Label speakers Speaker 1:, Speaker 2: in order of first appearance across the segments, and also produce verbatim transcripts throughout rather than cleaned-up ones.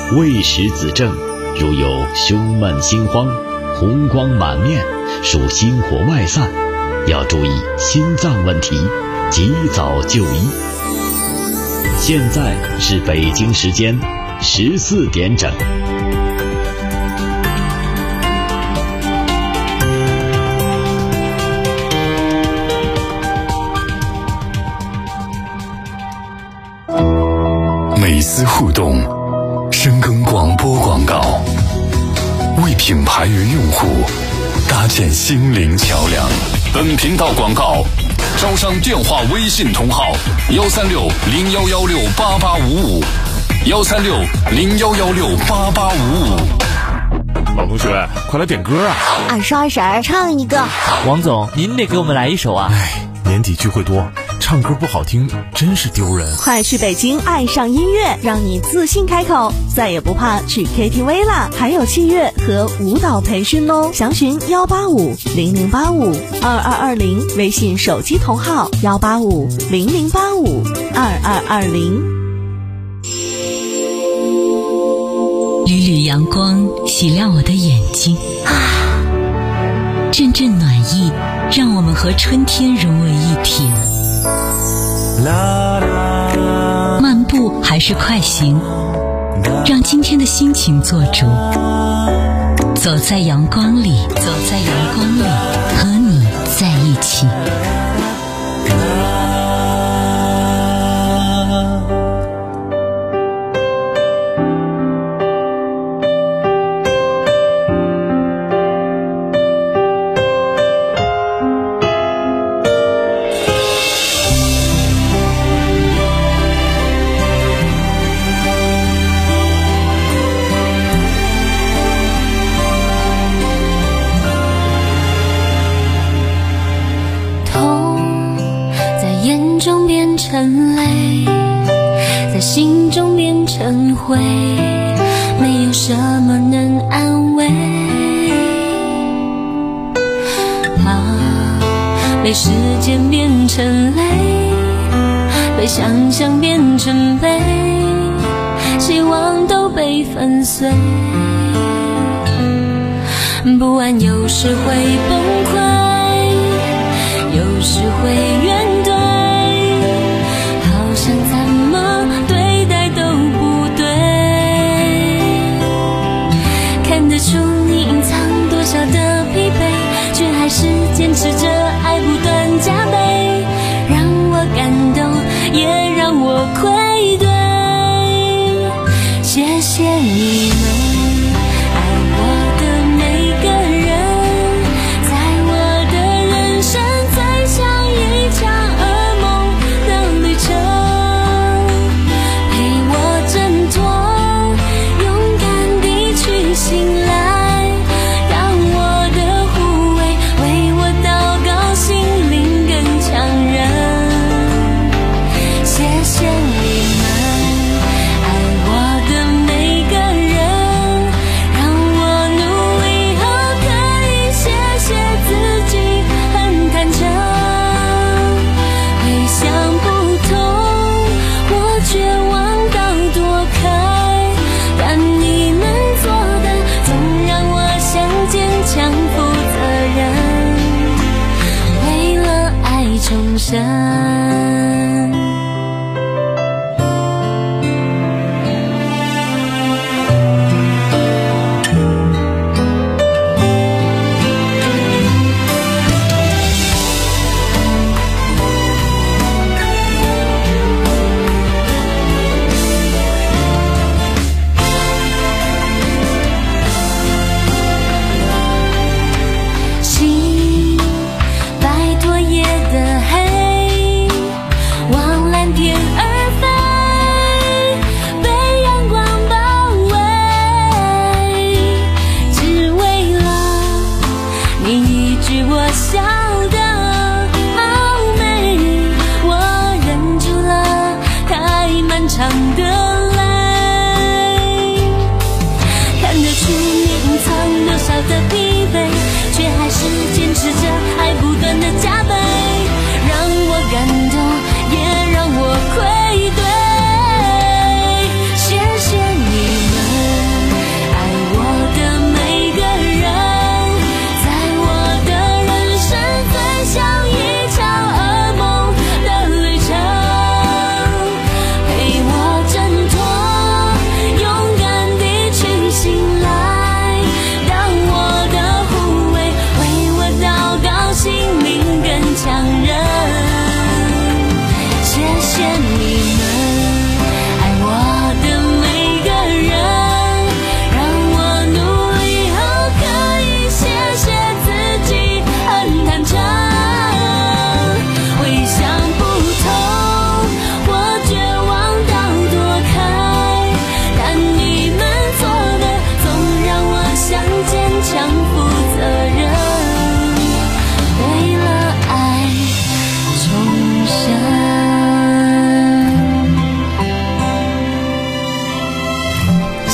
Speaker 1: 未实子正，如有胸闷心慌、红光满面，属心火外散，要注意心脏问题，及早就医。现在是北京时间十四点整。
Speaker 2: 美思互动深耕广播广告，为品牌与用户搭建心灵桥梁。本频道广告招商电话微信同号幺三六零幺幺六八八五五幺三六零幺幺六八八五五。
Speaker 3: 老同学，快来点歌啊！
Speaker 4: 二叔二婶唱一个。
Speaker 5: 王总，您得给我们来一首啊！
Speaker 3: 哎，年底聚会多，唱歌不好听真是丢人。
Speaker 4: 快去北京爱上音乐，让你自信开口，再也不怕去 K T V 啦！还有器乐和舞蹈培训哦，详询幺八五零零八五二二二零，微信手机同号幺八五零零八五二二二零。
Speaker 6: 缕缕阳光洗亮我的眼睛啊，阵阵暖意让我们和春天融为一体。漫步还是快行，让今天的心情做主。走在阳光里，走在阳光里，和你在一起。
Speaker 7: 成泪，在心中变成灰，没有什么能安慰。怕被时间变成泪，被想象变成悲，希望都被粉碎。不安有时会崩溃，有时会怨怼，想怎么对待都不对，看得出你隐藏多少的疲惫，却还是坚持着爱不断加倍，让我感动也让我愧对。谢谢你们爱我的每个人，在我的人生最像一场噩梦的旅程，醒来，让我的护卫为我祷告，心灵更强韧。谢谢你们爱我的每个人，让我努力后可以谢谢自己很坦诚。回想不通，我绝望到躲开，但你能做坚强负责任，为了爱重生。谢谢你们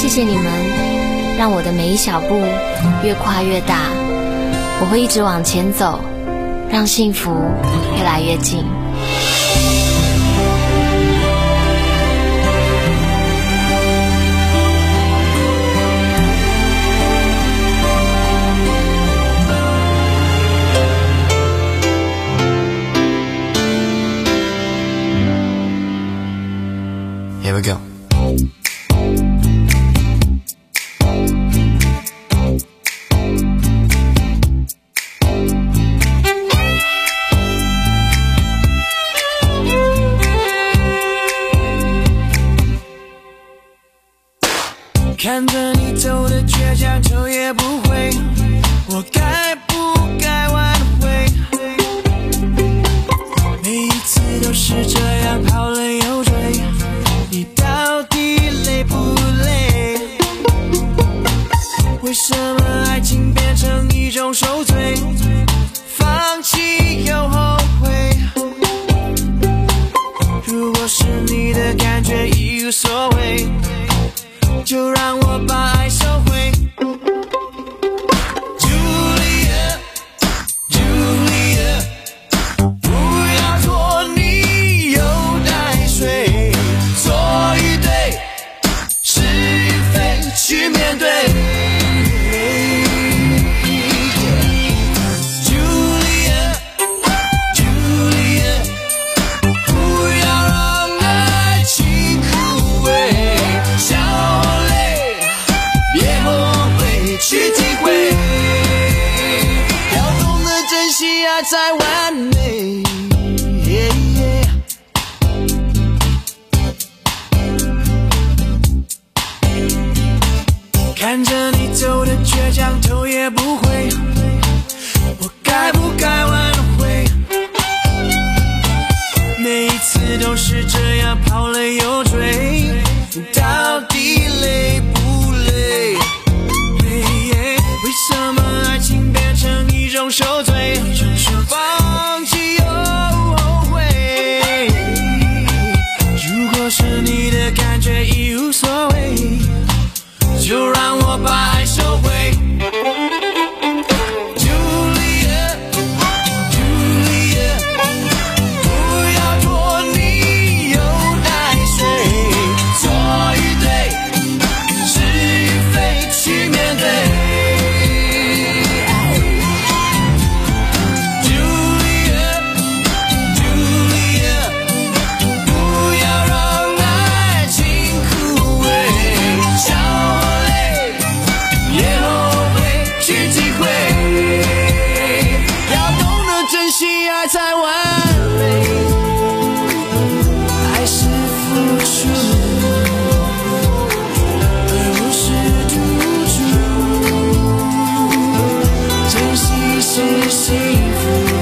Speaker 7: 谢谢你们，让我的每一小步越跨越大。我会一直往前走，让幸福越来越近。
Speaker 8: Here we go.
Speaker 9: Can 看着你走的倔强，头也不回，我该不该挽回？每一次都是这样跑了又追，你到底累不累？为什么爱情变成一种受罪，放弃又后悔？如果是你的感觉已无所谓，就让我把爱收回。 Julia Julia 不要拖泥又带水，错与对是与非去面对。 Julia Julia 不要让爱情枯萎，笑去体会，要懂得珍惜爱才完美。Yeah, yeah. 看着你走的倔强，头也不回，我该不该挽回？每一次都是这样跑了又追，到底累不累？ 为什么爱情变成一种受罪，放弃又后悔？如果是你的感觉已无所谓，就让我把爱收回。Julia Julia 不要拖泥又带水，错与对是与非去面对。 才完美，爱是付出，而不是赌注，珍惜是幸福。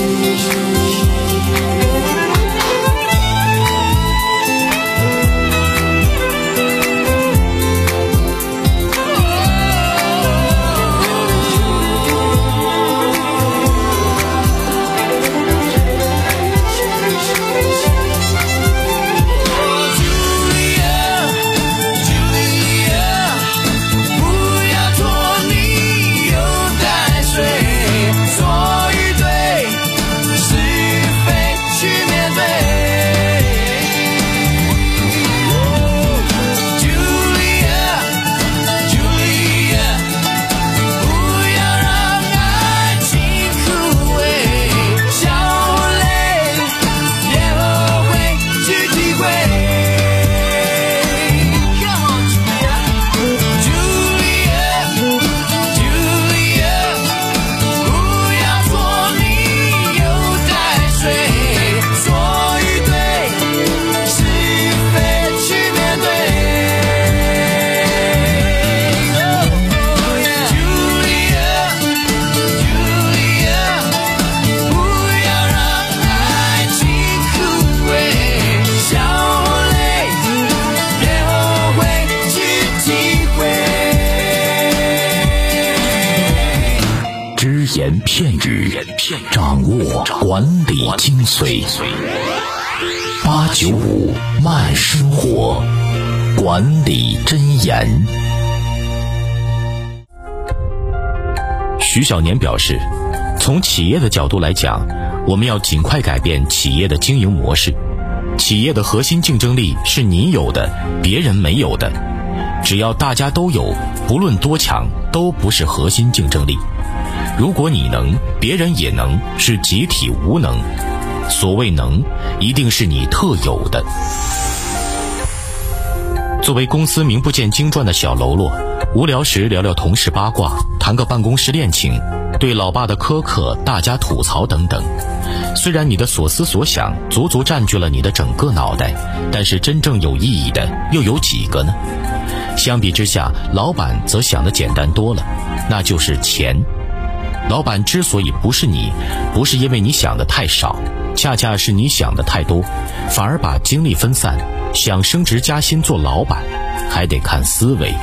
Speaker 2: 言片语，掌握管理精髓。八九五慢生活， 管理箴言。徐小年表示，从企业的角度来讲，我们要尽快改变企业的经营模式。企业的核心竞争力是你有的，别人没有的。只要大家都有，不论多强，都不是核心竞争力。如果你能，别人也能，是集体无能。所谓能，一定是你特有的。作为公司名不见经传的小喽啰，无聊时聊聊同事八卦，谈个办公室恋情，对老爸的苛刻大家吐槽等等。虽然你的所思所想足足占据了你的整个脑袋，但是真正有意义的又有几个呢？相比之下，老板则想得简单多了，那就是钱。老板之所以不是你，不是因为你想的太少，恰恰是你想的太多，反而把精力分散，想升职加薪做老板，还得看思维。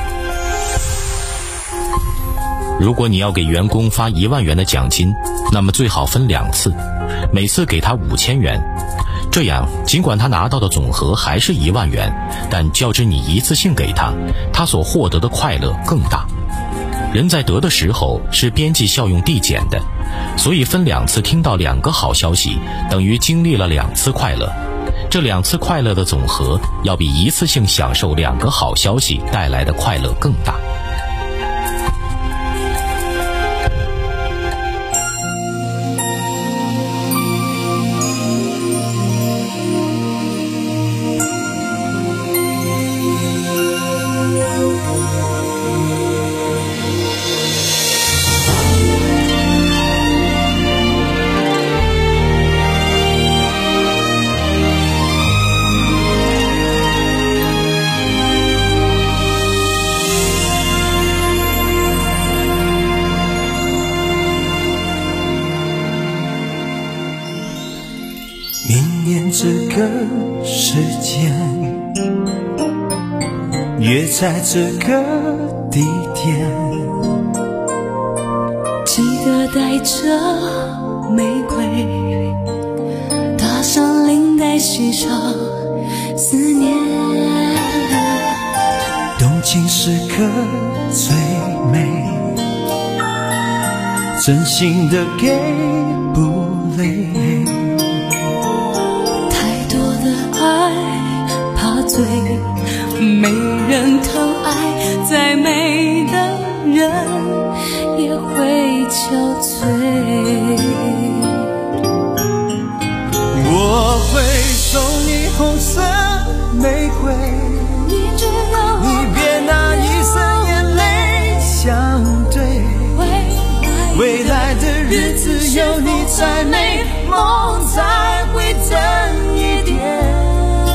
Speaker 2: 如果你要给员工发一万元的奖金，那么最好分两次，每次给他五千元。这样，尽管他拿到的总和还是一万元，但较之你一次性给他，他所获得的快乐更大。人在得的时候是边际效用递减的，所以分两次听到两个好消息，等于经历了两次快乐。这两次快乐的总和，要比一次性享受两个好消息带来的快乐更大。
Speaker 9: 明年这个时间，约在这个地点，
Speaker 7: 记得带着玫瑰，搭上领带，系上思念。
Speaker 9: 动情时刻最美，真心的给不累。
Speaker 7: 醉，没人疼爱，再美的人也会憔悴。
Speaker 9: 我会送你红色玫瑰，
Speaker 7: 你知道
Speaker 9: 你别拿一生眼泪相对，未来的日子有你才美，梦才会真一点。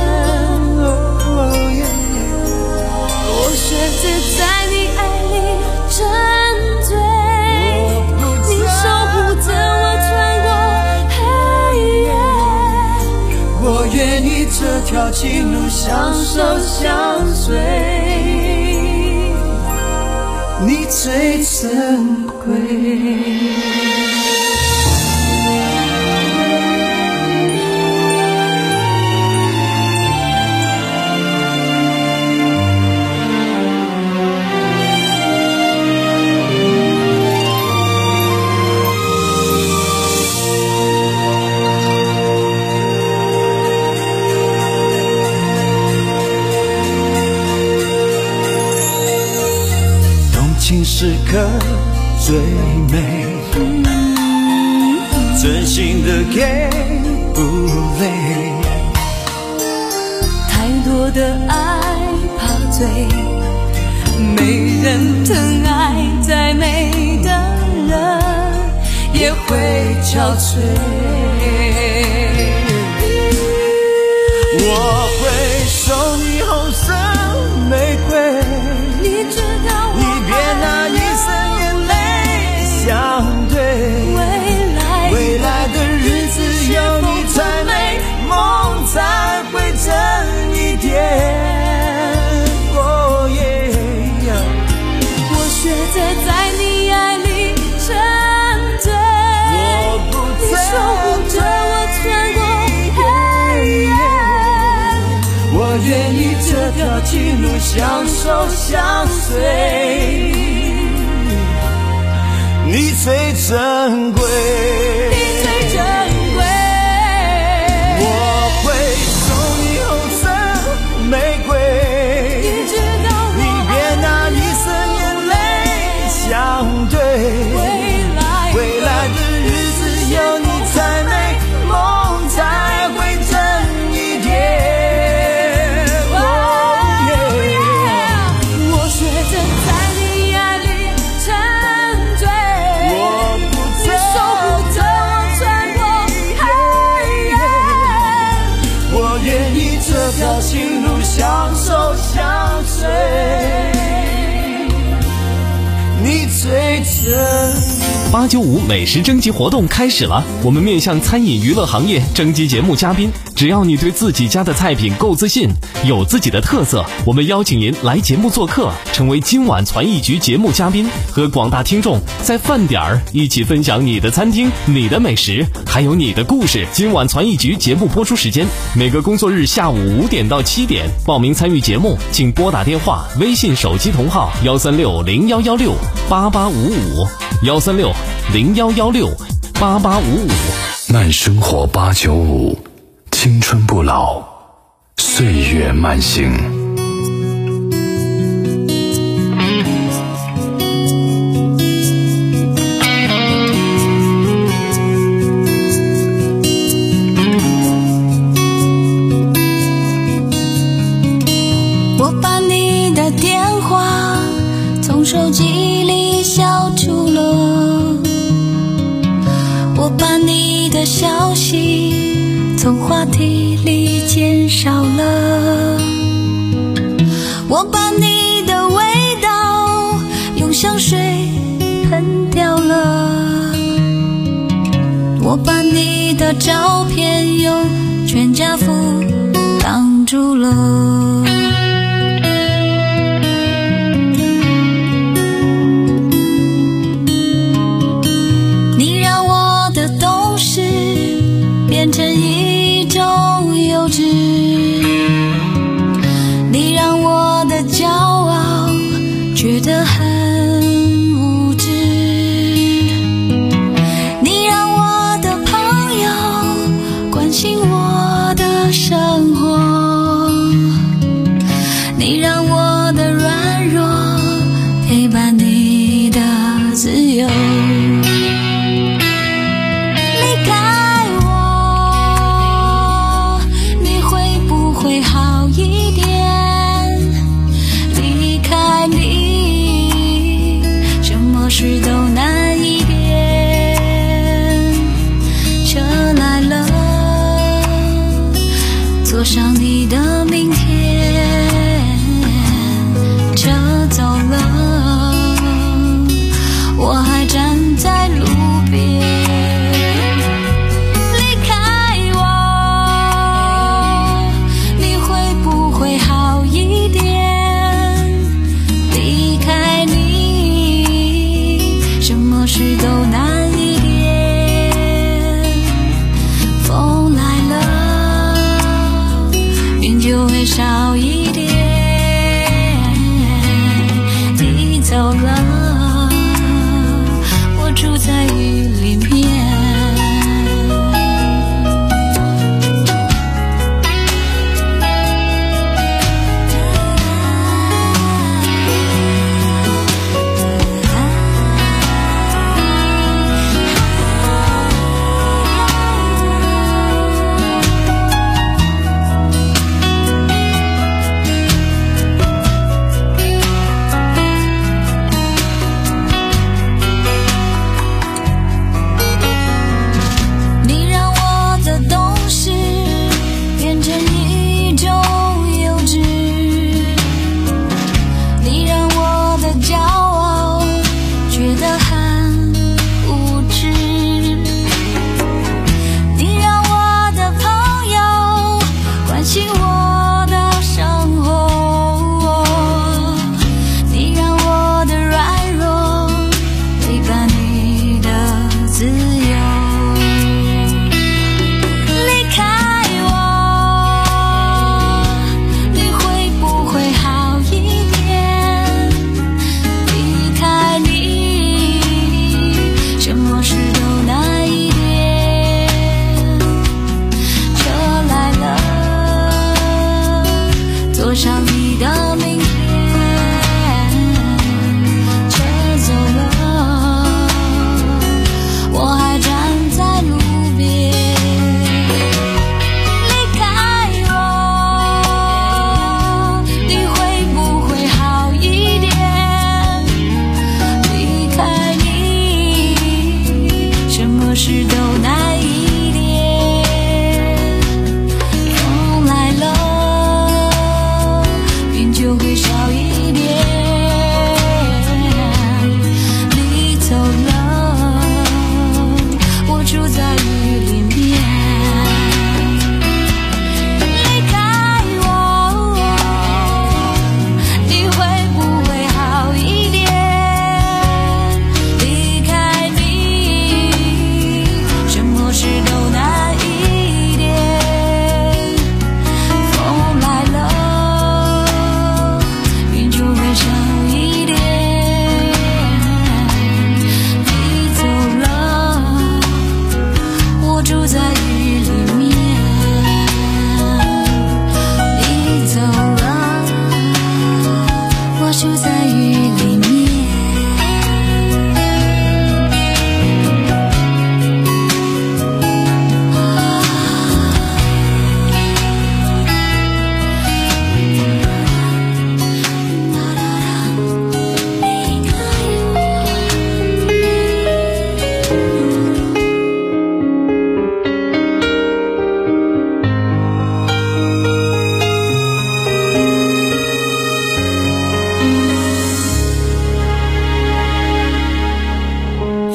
Speaker 7: 我选择在你爱里沉醉，你守护着我穿过黑夜。
Speaker 9: 我愿意这条情路相守相随，你最珍贵。时刻最美，真心的给不累，
Speaker 7: 太多的爱怕醉，没人疼爱，再美的人也会憔悴。
Speaker 9: 我会送你红色玫瑰，
Speaker 7: 你知道我
Speaker 9: 你别拿一生眼泪相对，
Speaker 7: 未来
Speaker 9: 未来的日子有你才美，梦才会真一点。哦耶！
Speaker 7: 我选择在你爱里沉醉，
Speaker 9: 我不
Speaker 7: 你守护着我穿过黑夜。
Speaker 9: 相守相随，你最珍贵，
Speaker 7: 你最珍贵。
Speaker 9: 我会送你红色玫瑰，
Speaker 7: 一直到我
Speaker 9: 你别拿一生眼泪相对，
Speaker 7: 未来
Speaker 9: 未来的日子有你才美，梦才会真一点。
Speaker 7: 我学着在你爱里沉醉，
Speaker 9: 我不
Speaker 7: 你守护着我穿过黑夜，
Speaker 9: 我愿意这条情路相守相随，你最真。
Speaker 8: 八九五美食征集活动开始了，我们面向餐饮娱乐行业征集节目嘉宾，只要你对自己家的菜品够自信，有自己的特色，我们邀请您来节目做客，成为今晚传艺局节目嘉宾，和广大听众在饭点儿一起分享你的餐厅、你的美食，还有你的故事。今晚传艺局节目播出时间每个工作日下午五点到七点，报名参与节目请拨打电话、微信手机同号幺三六零幺幺六八八五五幺三六零幺幺六八八五五。
Speaker 2: 慢生活八九五，青春不老，岁月慢行。
Speaker 7: 我把你的电话从手机里消除了，我把你的消息从话题里减少了，我把你的味道用香水喷掉了，我把你的照片用全家福挡住了。变成一种幼稚，你让我的骄傲觉得很无知，你让我的朋友关心我的生活，你让我的软弱陪伴你的自由。事都难一点，车来了，坐上你的明天，车走了，我还站在路边，离开我，你会不会好一点？离开你事都难一点，风来了，云就会少一点，你走了，我住在雨里面。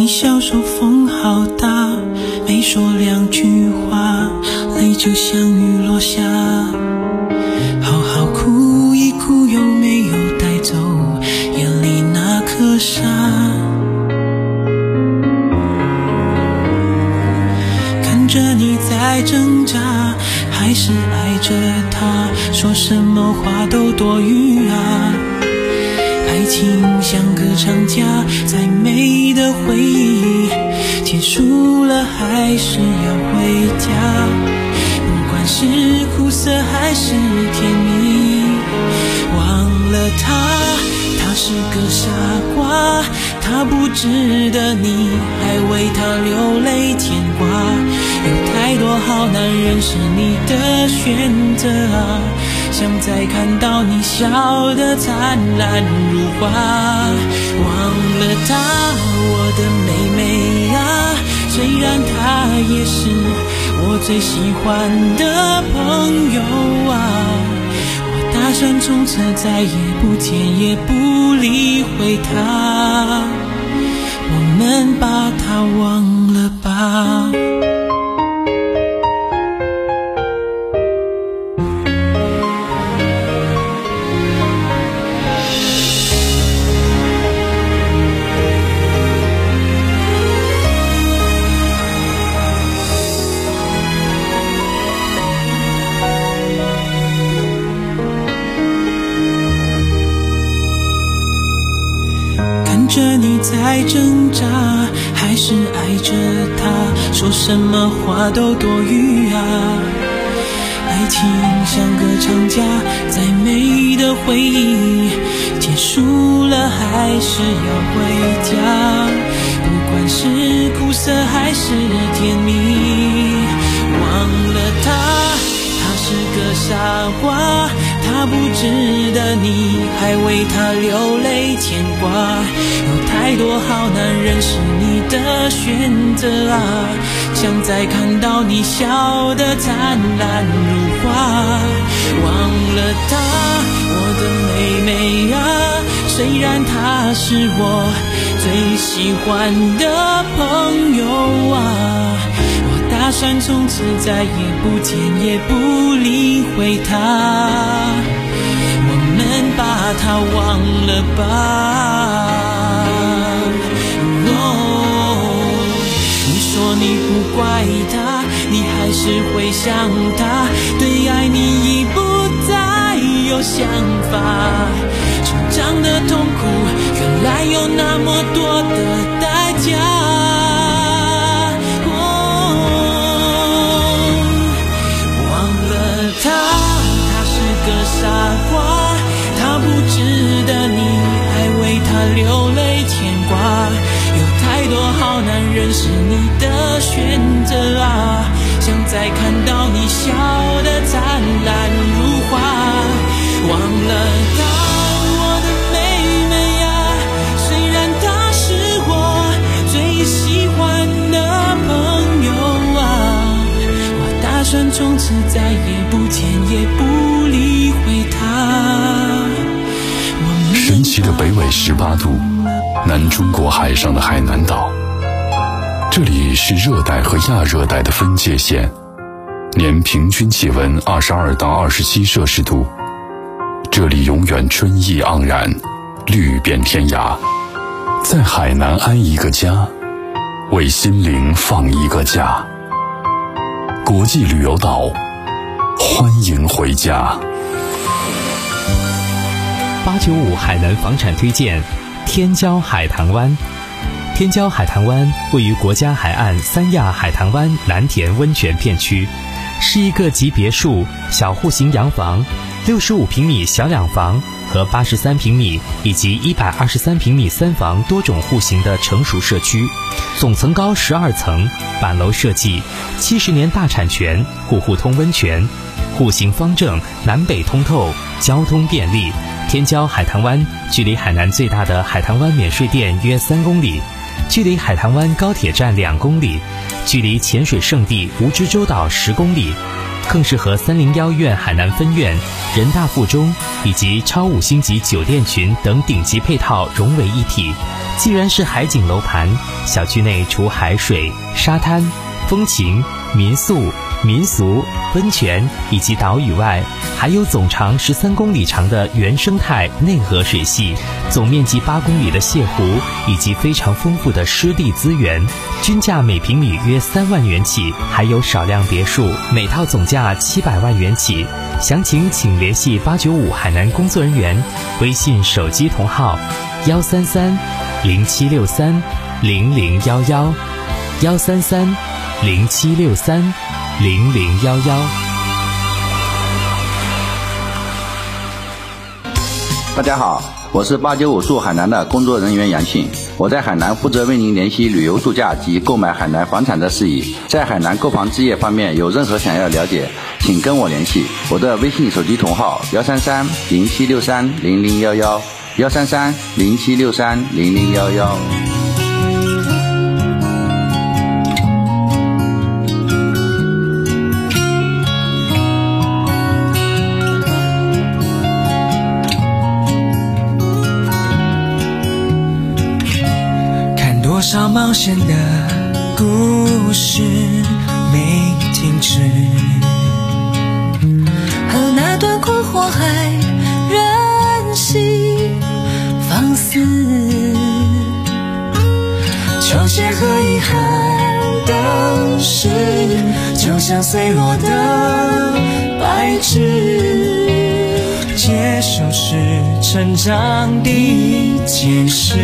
Speaker 9: 你小手风好大，没说两句话，泪就像雨落下。好好哭一哭，有没有带走眼里那颗沙？看着你在挣扎，还是爱着他，说什么话都多余啊。爱情像个长假，再美的回忆结束了还是要回家。不管是苦涩还是甜蜜，忘了他，他是个傻瓜，他不值得你还为他流泪牵挂。有太多好男人是你的选择啊，想再看到你笑得灿烂如花。忘了他，我的妹妹啊，虽然他也是我最喜欢的朋友啊，我打算从此再也不见也不理会他，我们把他忘了吧。看着你在挣扎，还是爱着他，说什么话都多余啊。爱情像个长假，再美的回忆结束了还是要回家。不管是苦涩还是甜蜜，忘了他，他是个傻瓜，他不值得你还为他流泪牵挂。有太多好男人是你的选择啊，想再看到你笑得灿烂如花。忘了他，我的妹妹啊，虽然他是我最喜欢的朋友啊，我打算从此再也不见也不理会他，我们把他忘了吧。你说你不怪他，你还是会想他，对爱你已不再有想法。成长的痛苦原来有那么多的代价。哦，忘了他，他是个傻瓜，他不值得你还为他流泪牵挂。有太多好男人是你的选择啊，想再看到你笑得灿烂如花。忘了他，我的妹妹啊，虽然他是我最喜欢的朋友啊，我打算从此再也不见也不理会他。
Speaker 2: 神奇的北纬十八度，南中国海上的海南岛，这里是热带和亚热带的分界线，年平均气温二十二到二十七摄氏度。这里永远春意盎然，绿遍天涯。在海南安一个家，为心灵放一个假。国际旅游岛，欢迎回家。
Speaker 8: 八九五海南房产推荐天骄海棠湾。天骄海棠湾位于国家海岸三亚海棠湾蓝田温泉片区，是一个集别墅、小户型洋房、六十五平米小两房和八十三平米以及一百二十三平米三房多种户型的成熟社区，总层高十二层，板楼设计，七十年大产权，户户通温泉，户型方正，南北通透，交通便利。天骄海棠湾距离海南最大的海棠湾免税店约三公里，距离海棠湾高铁站两公里，距离潜水圣地蜈支洲岛十公里。 更是和三零幺院海南分院、人大附中以及超五星级酒店群等顶级配套融为一体。既然是海景楼盘，小区内除海水、沙滩、风情、民宿、民俗、温泉以及岛屿外，还有总长十三公里长的原生态内河水系，总面积八公里的泻湖，以及非常丰富的湿地资源，均价每平米约三万元起，还有少量别墅，每套总价七百万元起。详情请联系八九五海南工作人员，微信手机同号幺三三零七六三零零幺幺幺三三零七六三零零幺幺。
Speaker 10: 大家好，我是八九五住海南的工作人员杨庆，我在海南负责为您联系旅游度假及购买海南房产的事宜。在海南购房置业方面有任何想要了解，请跟我联系，我的微信手机同号幺三三零七六三零零幺幺幺三三零七六三零零幺幺。
Speaker 9: 多少冒险的故事没停止，
Speaker 7: 和那段困惑还任性放肆，
Speaker 9: 球鞋和遗憾的事，就像碎落的白纸，接受是成长的一件事，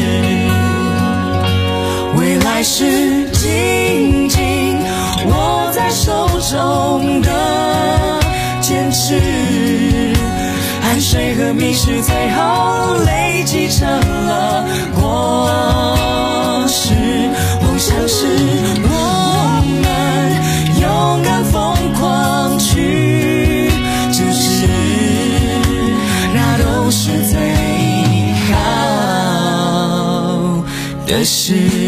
Speaker 9: 未来是紧紧握在手中的坚持，汗水和迷失最后累积成了果实。梦想是我们勇敢疯狂去争取，那都是最好的事。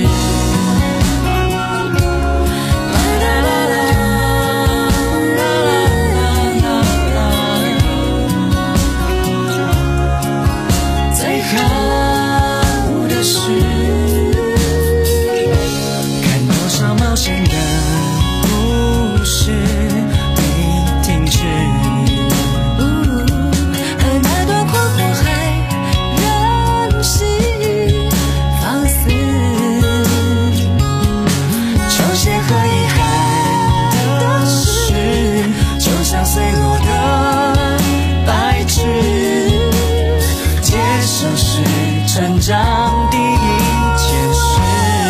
Speaker 9: 成长的一件事，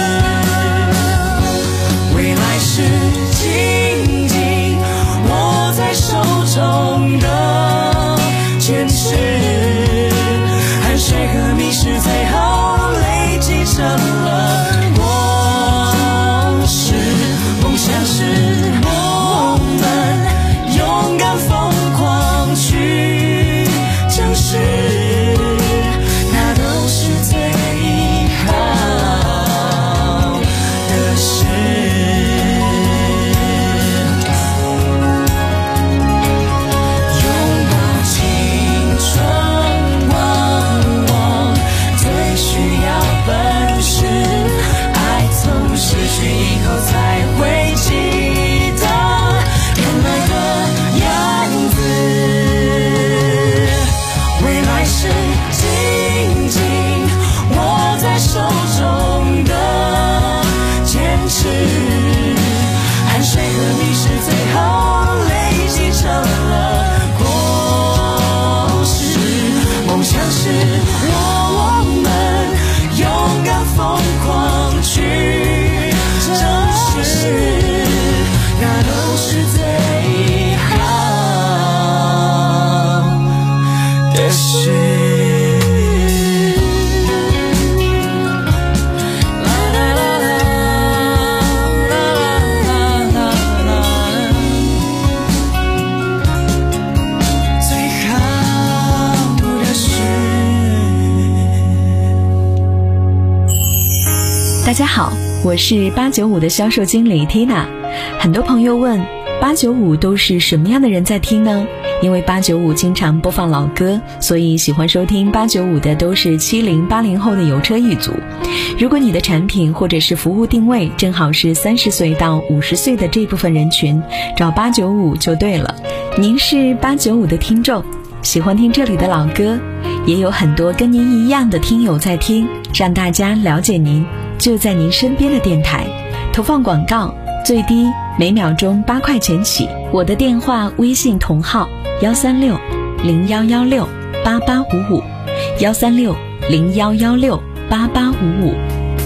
Speaker 9: 未来是紧紧握在手中的坚持，汗水和迷失最后累积成了果实。梦想是我们勇敢疯狂去争取，汗水和迷失最后累积成了果实。梦想是我们勇敢疯狂去争取，那都是最好的事。
Speaker 11: 大家好，我是八九五的销售经理 Tina。很多朋友问， 八九五都是什么样的人在听呢？因为八九五经常播放老歌，所以喜欢收听八九五的都是七零八零后的油车一族。如果你的产品或者是服务定位正好是三十岁到五十岁的这部分人群，找八九五就对了。您是八九五的听众，喜欢听这里的老歌，也有很多跟您一样的听友在听，让大家了解您，就在您身边的电台。投放广告最低每秒钟八块钱起，我的电话微信同号幺三六零幺幺六八八五五，幺三六零幺幺六八八五五。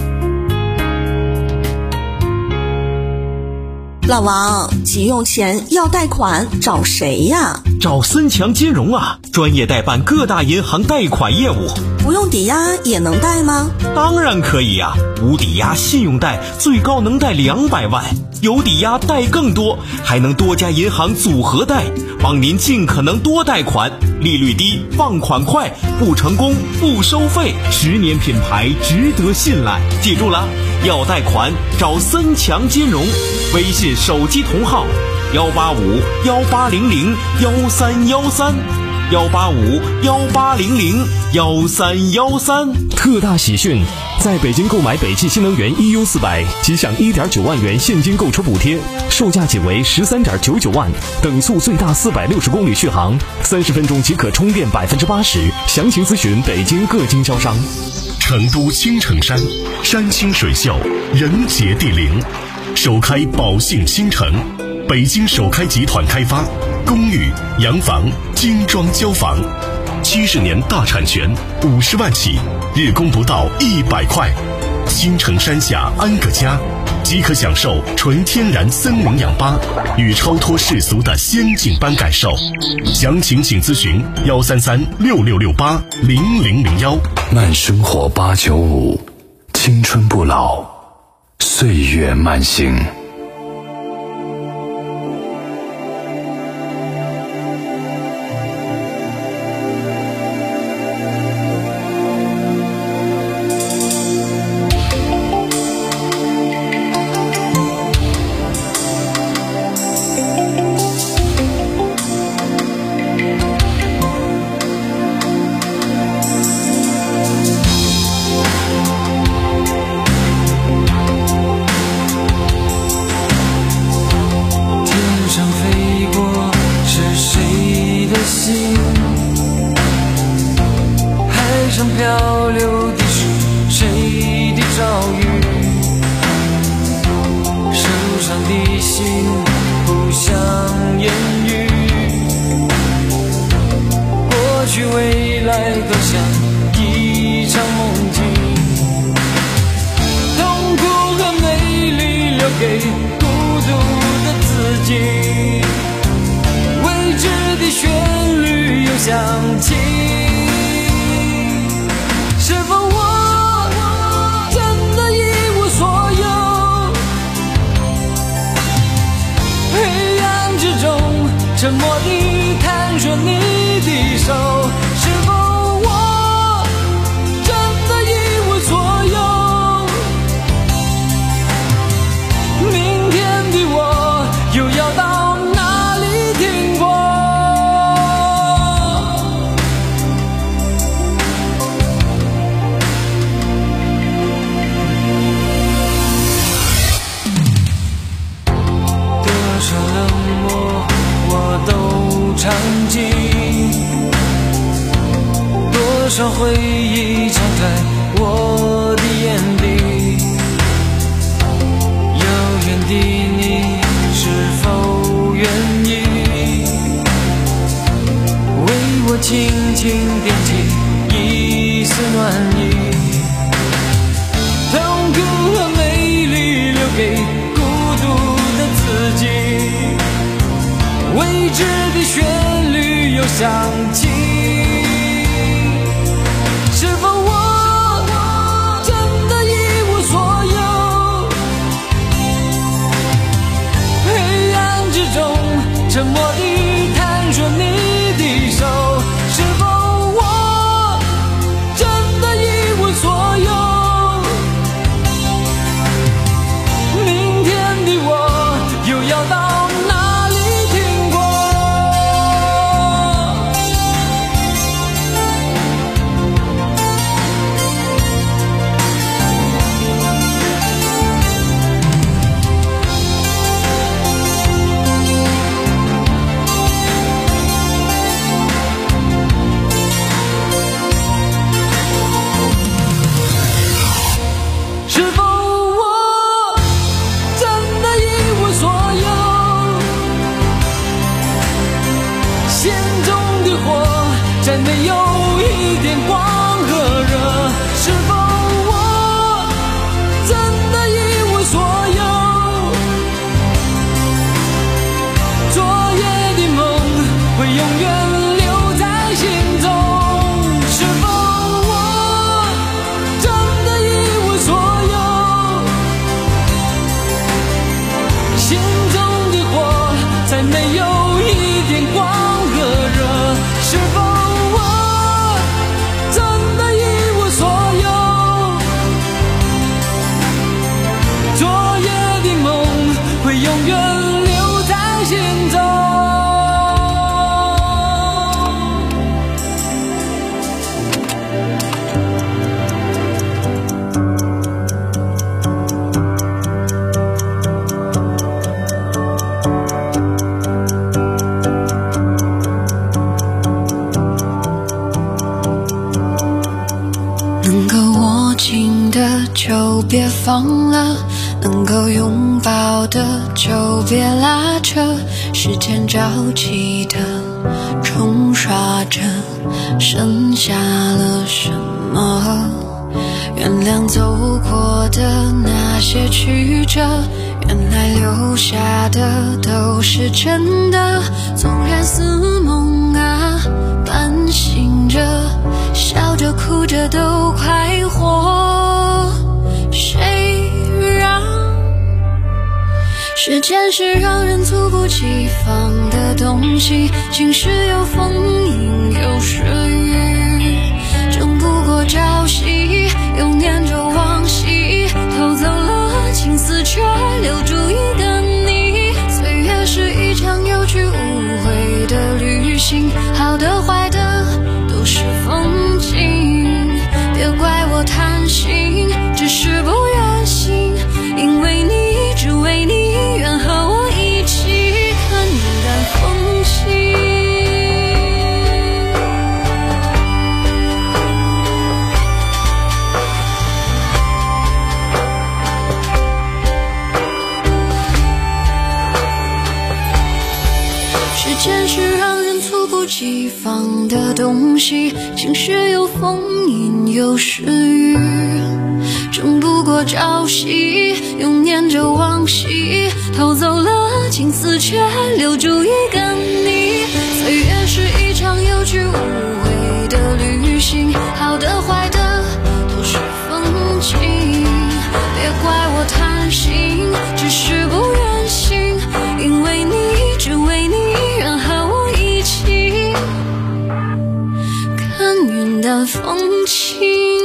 Speaker 4: 老王，急用钱要贷款找谁呀？
Speaker 12: 找森强金融啊，专业代办各大银行贷款业务。
Speaker 4: 不用抵押也能贷吗？
Speaker 12: 当然可以呀、啊，无抵押信用贷最高能贷两百万，有抵押贷更多，还能多家银行组合贷，帮您尽可能多贷款，利率低，放款快，不成功不收费，十年品牌值得信赖。记住了，要贷款找森强金融，微信手机同号幺八五幺八零零幺三幺三。幺八五幺八零零幺三幺三。
Speaker 8: 特大喜讯！在北京购买北汽新能源 E U 四百，即享一点九万元现金购车补贴，售价仅为十三点九九万，等速最大四百六十公里续航，三十分钟即可充电百分之八十。详情咨询北京各经销商。
Speaker 2: 成都青城山，山清水秀，人杰地灵，首开宝兴新城，北京首开集团开发。公寓、洋房、精装交房，七十年大产权，五十万起，日供不到一百块。新城山下安个家，即可享受纯天然森林氧吧与超脱世俗的仙境般感受。详情请咨询幺三三六六六八零零零幺。 慢生活八九五，青春不老，岁月慢行。
Speaker 9: 漂流的是谁的遭遇？受伤的心不想言语，过去未来都像一场梦境，痛苦和美丽留给孤独的自己，未知的旋律又响起。是否我真的一无所有？黑暗之中沉默地探索你的手，是否我真的一无所有？明天的我又要到哪里停泊？场景，多少回忆藏在我的眼底，遥远的你是否愿意为我轻轻点起一丝暖意？痛苦和美丽留给孤独的自己，未知的旋律又响起，是否我真的一无所有？黑暗之中沉默地探索你的手，是否我真的一无所有？明天的我又要到哪里？
Speaker 13: 能够握紧的就别放了，能够拥抱的就别拉扯，时间着急的冲刷着，剩下了什么？原谅走过的那些曲折，原来留下的都是真的，纵然似梦啊，半醒着，笑着哭着都快活。谁让时间是让人猝不及防的东西，晴时有风阴有时雨，争不过朝夕，又念着往昔，偷走了青丝却留住一个你。岁月是一场有去无回的旅行，好的坏的都是风景，别怪我贪心，只是不愿醒，因为你，只为你愿和我一起看云淡风轻。时间是让人猝不及防的东西，晴时有风阴有时雨，争不过朝夕，又念着往昔，偷走了青丝却留住一个你。岁月是一场有去无回的旅行，好的坏的都是风景，别怪我贪心，只是不愿醒，因为你，只为你愿和我一起看云淡风轻。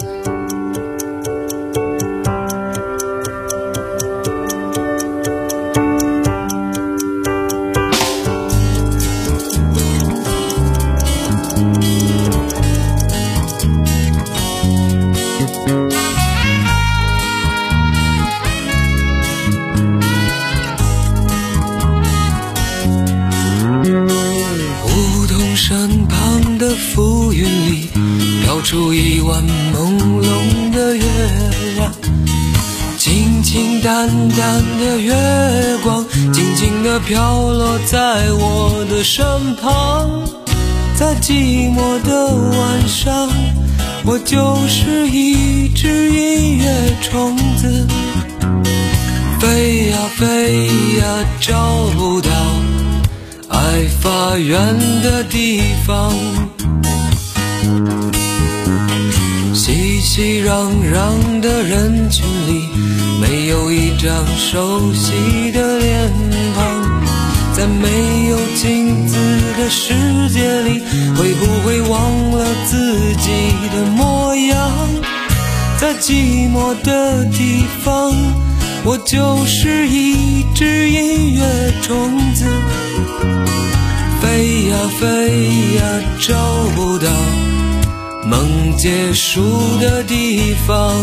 Speaker 9: 山旁的浮云里飘出一弯朦胧的月亮，清清淡淡的月光静静地飘落在我的身旁。在寂寞的晚上，我就是一只音乐虫子，飞呀飞呀找不到爱发源的地方，熙熙攘攘的人群里，没有一张熟悉的脸庞。在没有镜子的世界里，会不会忘了自己的模样？在寂寞的地方，我就是一只音乐虫子，飞呀飞呀找不到梦结束的地方。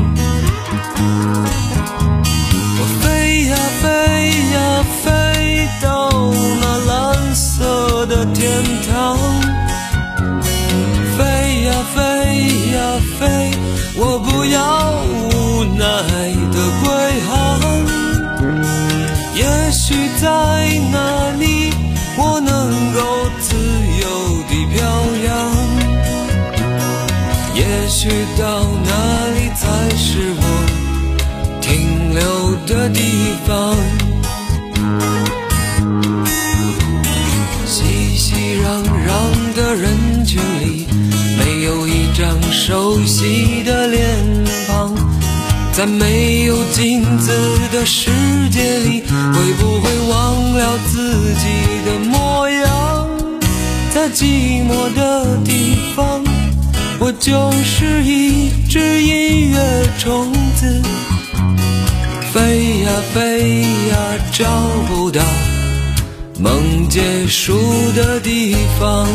Speaker 9: 我飞呀飞呀飞到那蓝色的天堂，飞呀飞呀飞，我不要无奈的归航。也许在那里我能够自由地飘扬，也许到那里才是我停留的地方。熙熙攘攘的人群里，没有一张熟悉的脸庞。在没有镜子的世界里，会不会忘了自己的模样？在寂寞的地方，我就是一只音乐虫子，飞呀飞呀找不到梦结束的地方。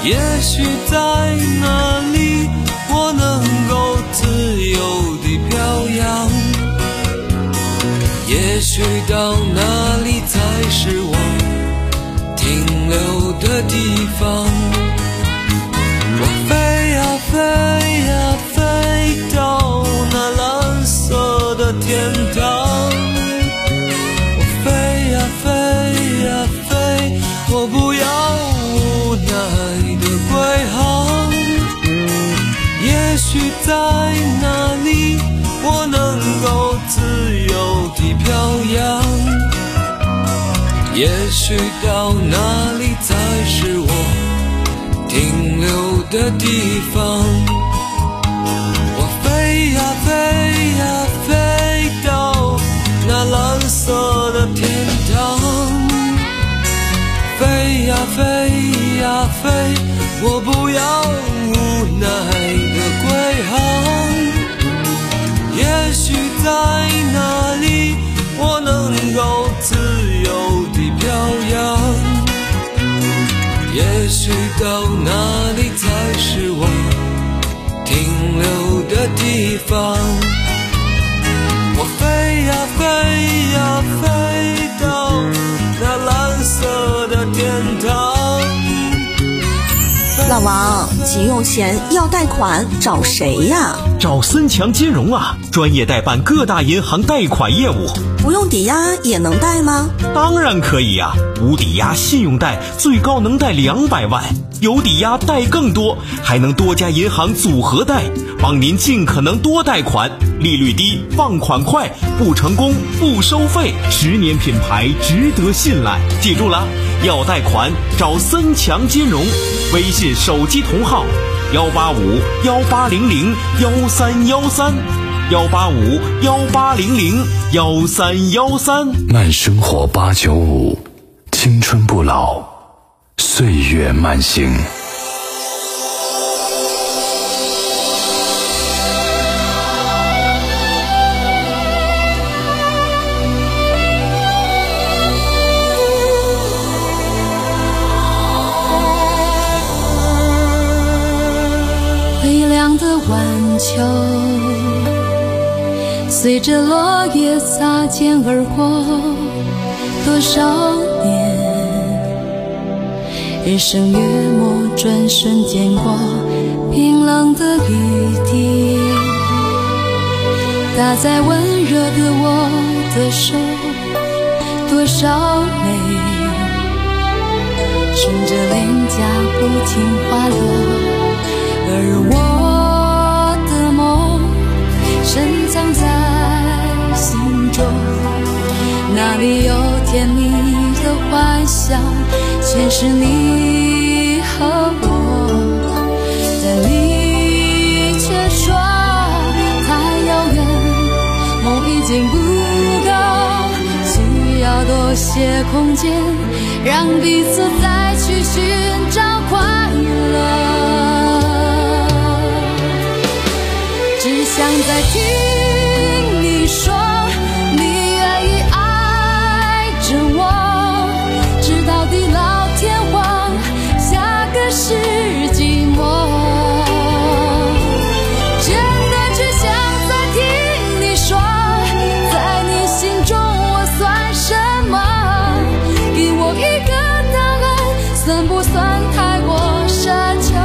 Speaker 9: 也许在那里我能够自由地飘扬，也许到那里才是我停留的地方。我飞呀飞呀飞到那蓝色的天堂，我飞呀飞呀飞，我不要无奈的归航。也许在那里我能够自由地飘扬，也许到那里才是我停留的地方。我飞呀飞呀飞到那蓝色的天堂，飞呀飞呀飞，我不要无奈的归航。也许在那里我能够自由地飘扬，也许到那里才是我停留的地方。我飞呀飞呀飞到那蓝色的天堂。
Speaker 4: 老王，急用钱要贷款找谁呀？
Speaker 12: 找森强金融啊，专业代办各大银行贷款业务。
Speaker 4: 不用抵押也能贷吗？
Speaker 12: 当然可以呀、啊，无抵押信用贷最高能贷两百万，有抵押贷更多，还能多家银行组合贷，帮您尽可能多贷款，利率低，放款快，不成功不收费，十年品牌值得信赖。记住了，要贷款找森强金融，微信手机同号幺八五幺八零零幺三幺三。幺八五幺八零零幺三幺三。
Speaker 2: 慢生活八九五，青春不老，岁月慢行。
Speaker 13: 微凉的晚秋，随着落叶擦肩而过，多少年，日升月没，转瞬间过，冰冷的雨滴打在温热的我的手，多少泪顺着脸颊不停滑落，而我的梦深藏在心中，那里有甜蜜的幻想，全是你和我，但你却说太遥远，梦已经不够，需要多些空间，让彼此再去寻找快乐。只想再听你说你愿意爱着我，直到地老天荒，下个世纪末。真的只想再听你说，在你心中我算什么，给我一个答案，算不算太过奢求。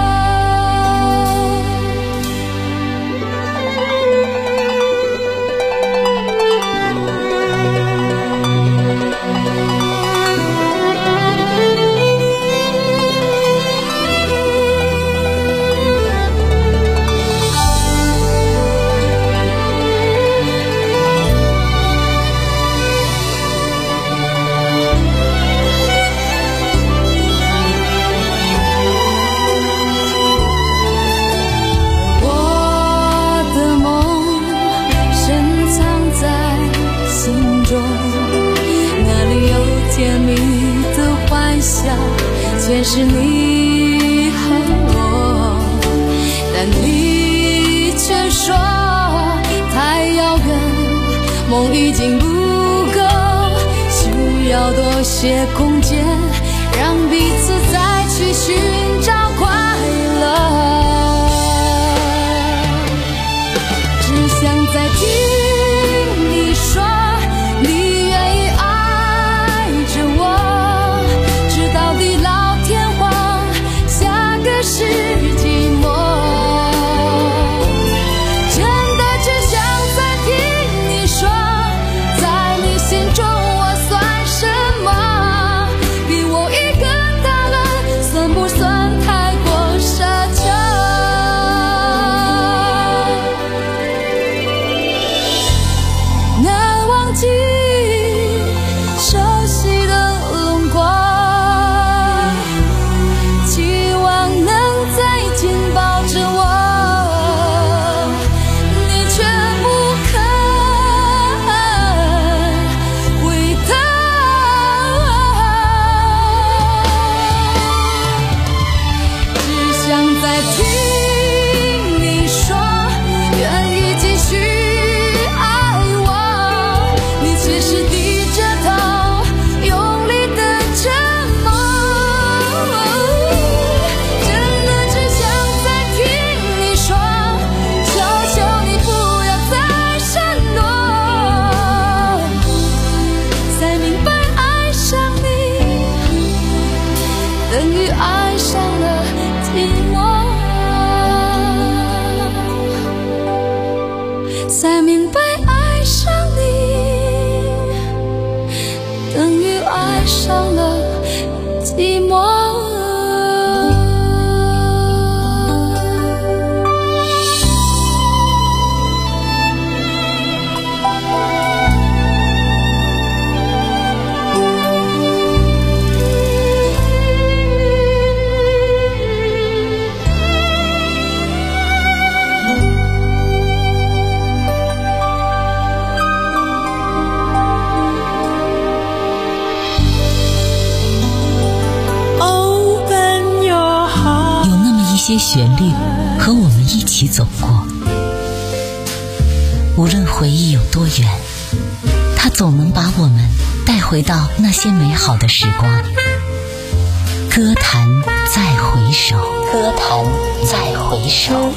Speaker 13: 全是你和我，但你却说太遥远，梦已经不够，需要多些空间，让彼此再去寻找
Speaker 6: 些旋律和我们一起走过。无论回忆有多远，它总能把我们带回到那些美好的时光。歌坛再回首，歌坛再回首。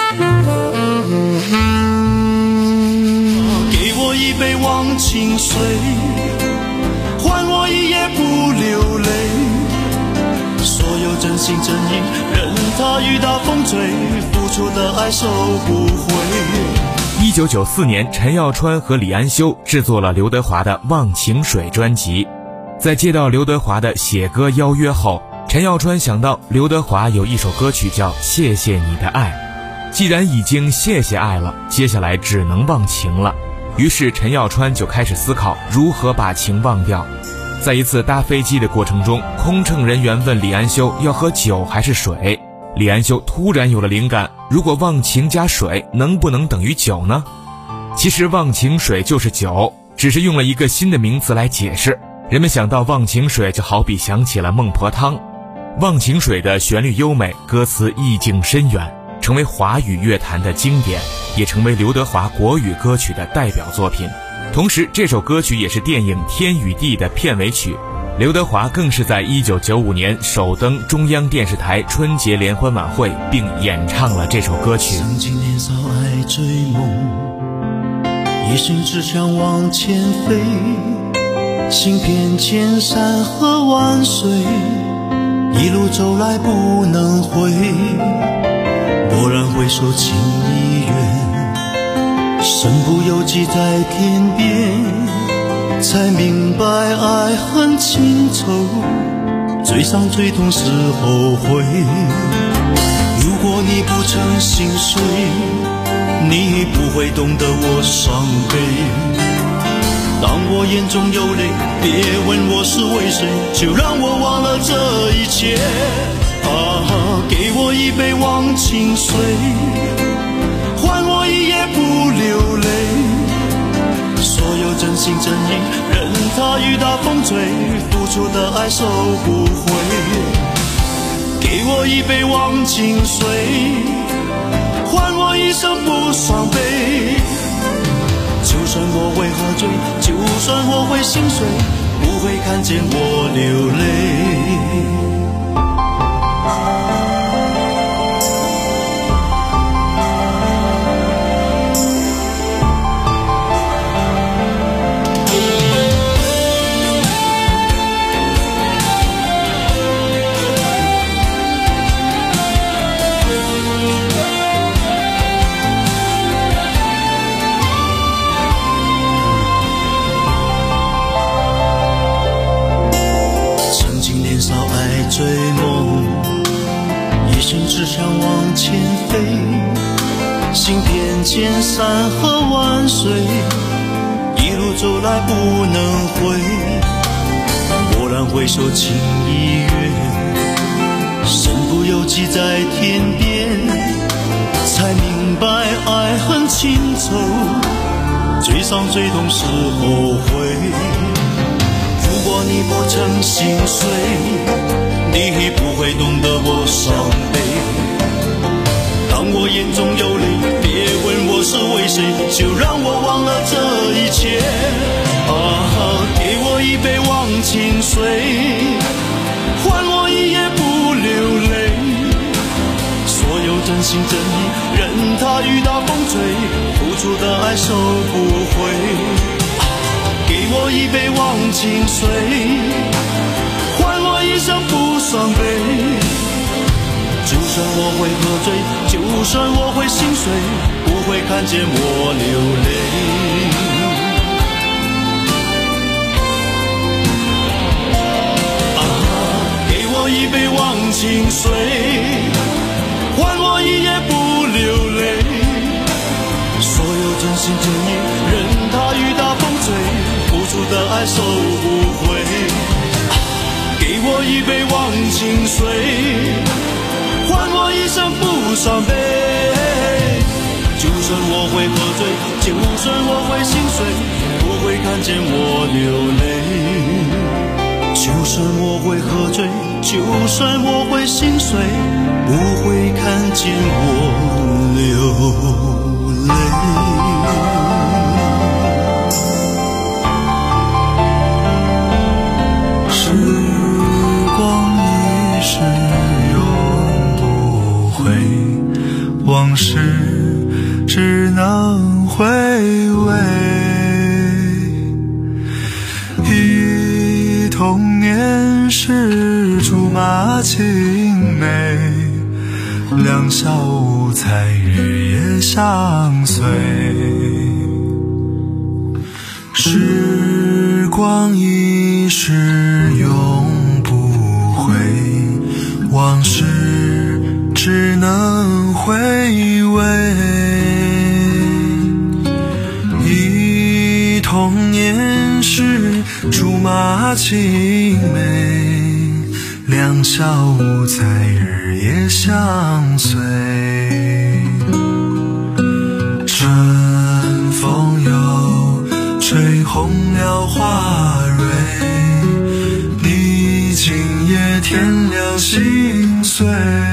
Speaker 9: 给我一杯忘情水，换我一夜不流泪。所有真心真意，任它雨打风吹，付出的爱收不回。
Speaker 14: 一九九四年，陈耀川和李安修制作了刘德华的《忘情水》专辑。在接到刘德华的写歌邀约后，陈耀川想到刘德华有一首歌曲叫《谢谢你的爱》，既然已经谢谢爱了，接下来只能忘情了。于是陈耀川就开始思考如何把情忘掉。在一次搭飞机的过程中，空乘人员问李安修要喝酒还是水，李安修突然有了灵感，如果忘情加水能不能等于酒呢？其实忘情水就是酒，只是用了一个新的名词来解释。人们想到忘情水，就好比想起了孟婆汤。忘情水的旋律优美，歌词意境深远，成为华语乐坛的经典，也成为刘德华国语歌曲的代表作品。同时这首歌曲也是电影《天与地》的片尾曲，刘德华更是在一九九五年首登中央电视台春节联欢晚会，并演唱了这首歌曲。
Speaker 9: 曾经年少爱追梦，一心只想往前飞，行遍千山和万水，一路走来不能回。蓦然回首情已远，身不由己在天边，才明白爱恨情仇，最伤最痛是后悔。如果你不曾心碎，你不会懂得我伤悲。当我眼中有泪，别问我是为谁，就让我忘了这一切。啊，给我一杯忘情水，换我一夜不流泪。所有真心真意，任它雨打风吹，付出的爱收不回。给我一杯忘情水，换我一生不伤悲。就算我会喝醉，就算我会心碎，不会看见我流泪。追梦，一心只想往前飞，行遍千山和万水，一路走来不能回。蓦然回首情已远，身不由己在天边，才明白爱恨情仇，最伤最痛是后悔。如果你不曾心碎，你不会懂得我伤悲。当我眼中有泪，别问我是为谁，就让我忘了这一切。啊，给我一杯忘情水，换我一夜不流泪。所有真心真意，任它雨打风吹，付出的爱收不回。给我一杯忘情水，换我一生不伤悲。就算我会喝醉，就算我会心碎，不会看见我流泪。啊，给我一杯忘情水，换我一夜不流泪。所有真心真意，任它雨打风吹，付出的爱收不回。给我一杯忘情水，换我一生不伤悲。就算我会喝醉，就算我会心碎，不会看见我流泪。就算我会喝醉，就算我会心碎，不会见我流泪。时光一逝永不回，往事只能回味。忆童年时竹马青梅，两小无猜日夜相随。时光一逝永不回，往事只能回味。忆童年时竹马青梅，两小无猜日夜相随。春风又吹红了花蕊，你今夜添了心碎。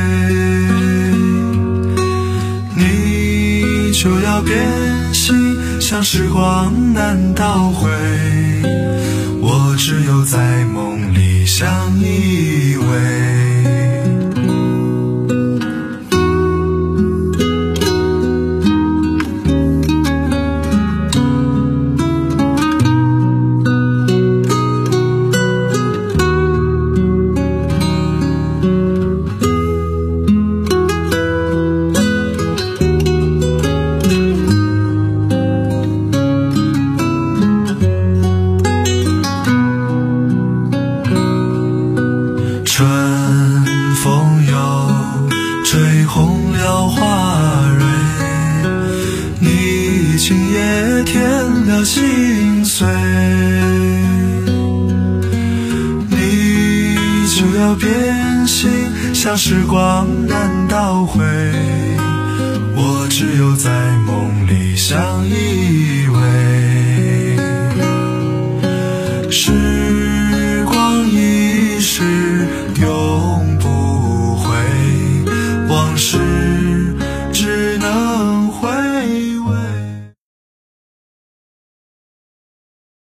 Speaker 9: 你就要变心，像时光难倒回，我只有在梦里相依偎。心碎，你就要变心，像时光难倒